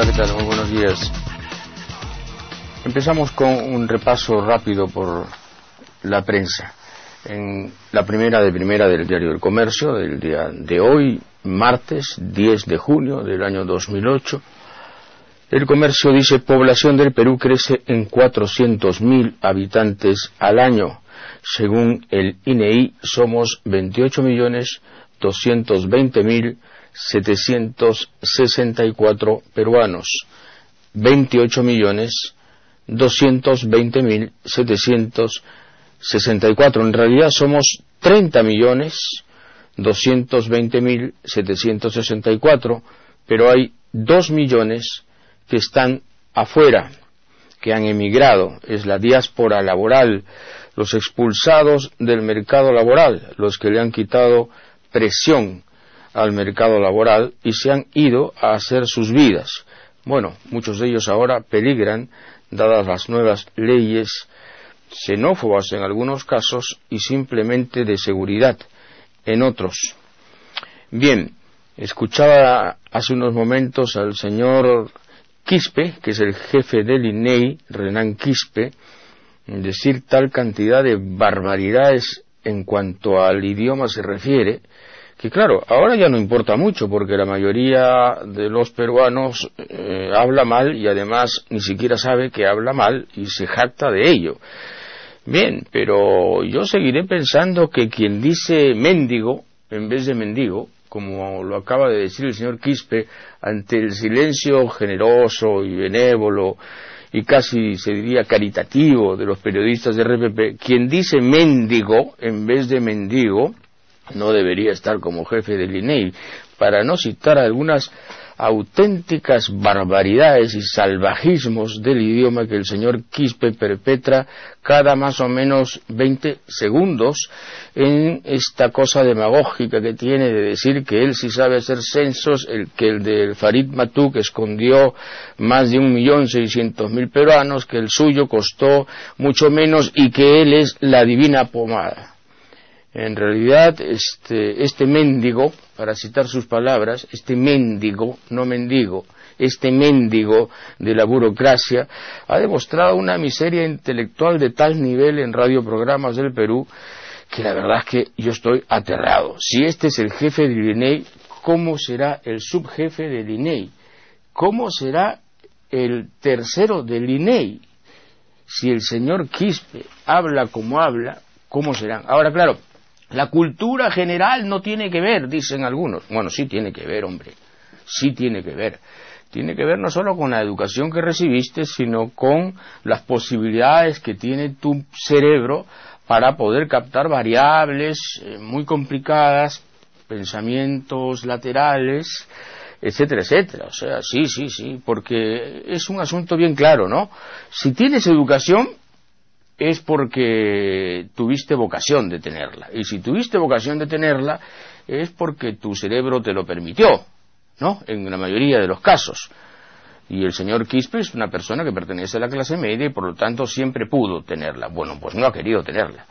Hola, ¿qué tal? Muy buenos días. Empezamos con un repaso rápido por la prensa. En la primera del Diario del Comercio, del día de hoy, martes 10 de junio del año 2008, el Comercio dice: población del Perú crece en 400.000 habitantes al año. Según el INEI, somos 28.220.764 peruanos. 28.220.764. En realidad somos 30.220.764, pero hay 2 millones que están afuera, que han emigrado. Es la diáspora laboral, los expulsados del mercado laboral, los que le han quitado presión al mercado laboral y se han ido a hacer sus vidas. Bueno, muchos de ellos ahora peligran, dadas las nuevas leyes xenófobas en algunos casos y simplemente de seguridad en otros. Bien, escuchaba hace unos momentos al señor Quispe, que es el jefe del INEI, Renan Quispe, decir tal cantidad de barbaridades en cuanto al idioma se refiere, que claro, ahora ya no importa mucho, porque la mayoría de los peruanos habla mal y además ni siquiera sabe que habla mal y se jacta de ello. Bien, pero yo seguiré pensando que quien dice mendigo en vez de mendigo, como lo acaba de decir el señor Quispe, ante el silencio generoso y benévolo y casi se diría caritativo de los periodistas de RPP, quien dice mendigo en vez de mendigo no debería estar como jefe del INEI, para no citar algunas auténticas barbaridades y salvajismos del idioma que el señor Quispe perpetra cada más o menos 20 segundos en esta cosa demagógica que tiene de decir que él sí sabe hacer censos, que el de Farid Matuk escondió más de 1.600.000 peruanos, que el suyo costó mucho menos y que él es la divina pomada. En realidad, este mendigo, para citar sus palabras, este mendigo, no mendigo, este mendigo de la burocracia, ha demostrado una miseria intelectual de tal nivel en radioprogramas del Perú, que la verdad es que yo estoy aterrado. Si este es el jefe del INEI, ¿cómo será el subjefe del INEI? ¿Cómo será el tercero del INEI? Si el señor Quispe habla como habla, ¿cómo serán? Ahora, claro, la cultura general no tiene que ver, dicen algunos. Bueno, sí tiene que ver, hombre, sí tiene que ver. Tiene que ver no solo con la educación que recibiste, sino con las posibilidades que tiene tu cerebro para poder captar variables muy complicadas, pensamientos laterales, etcétera, etcétera. O sea, sí, porque es un asunto bien claro, ¿no? Si tienes educación, es porque tuviste vocación de tenerla. Y si tuviste vocación de tenerla, es porque tu cerebro te lo permitió, ¿no? En la mayoría de los casos. Y el señor Quispe es una persona que pertenece a la clase media y por lo tanto siempre pudo tenerla. Bueno, pues no ha querido tenerla.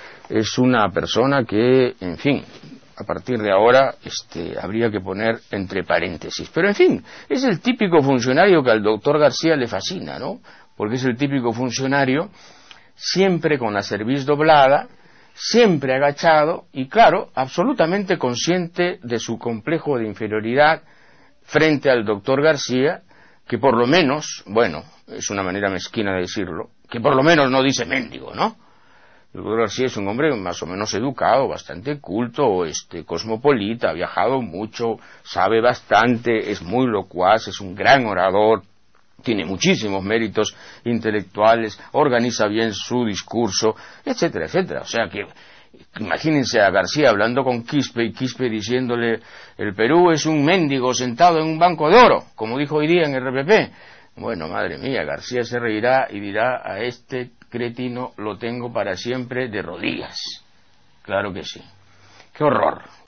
Es una persona que, en fin, a partir de ahora habría que poner entre paréntesis. Pero en fin, es el típico funcionario que al doctor García le fascina, ¿no? Porque es el típico funcionario siempre con la cerviz doblada, siempre agachado y, claro, absolutamente consciente de su complejo de inferioridad frente al doctor García, que por lo menos, bueno, es una manera mezquina de decirlo, que por lo menos no dice mendigo, ¿no? El doctor García es un hombre más o menos educado, bastante culto, cosmopolita, ha viajado mucho, sabe bastante, es muy locuaz, es un gran orador, tiene muchísimos méritos intelectuales, organiza bien su discurso, etcétera, etcétera. O sea que imagínense a García hablando con Quispe y Quispe diciéndole: el Perú es un mendigo sentado en un banco de oro, como dijo hoy día en RPP. Bueno, madre mía, García se reirá y dirá: a este cretino lo tengo para siempre de rodillas. Claro que sí. ¡Qué horror!